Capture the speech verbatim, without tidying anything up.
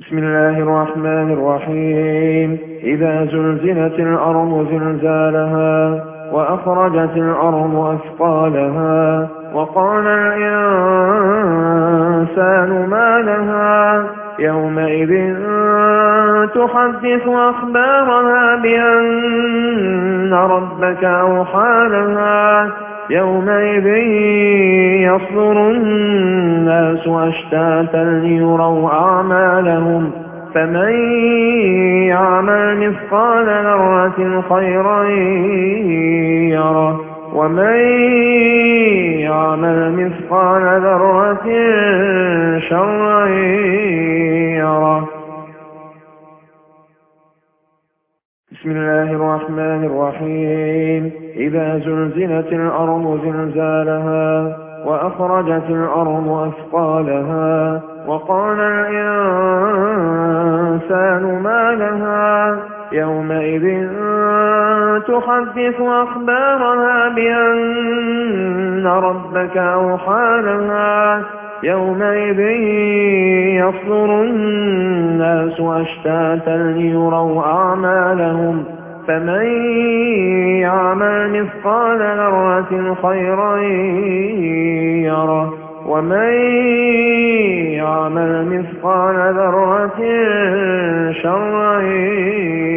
بسم الله الرحمن الرحيم. إذا زلزلت الأرض زلزالها وأخرجت الأرض أثقالها وقال الإنسان ما لها يومئذ تحدث أخبارها بأن ربك أوحى لها يومئذ يصدر الناس أشتاتا ليروا أعمالهم فمن يعمل مثقال ذرة خيرا يره ومن يعمل مثقال ذرة شرا يره. بسم الله الرحمن الرحيم. إذا زلزلت الأرض زلزالها وأخرجت الأرض أثقالها وقال الإنسان ما لها يومئذ تحدث أخبارها بأن ربك أوحى لها يومئذ يصدر الناس أشتاتا ليروا أعمالهم فمن يعمل مثقال ذرة خيرا يره ومن يعمل مثقال ذرة شرا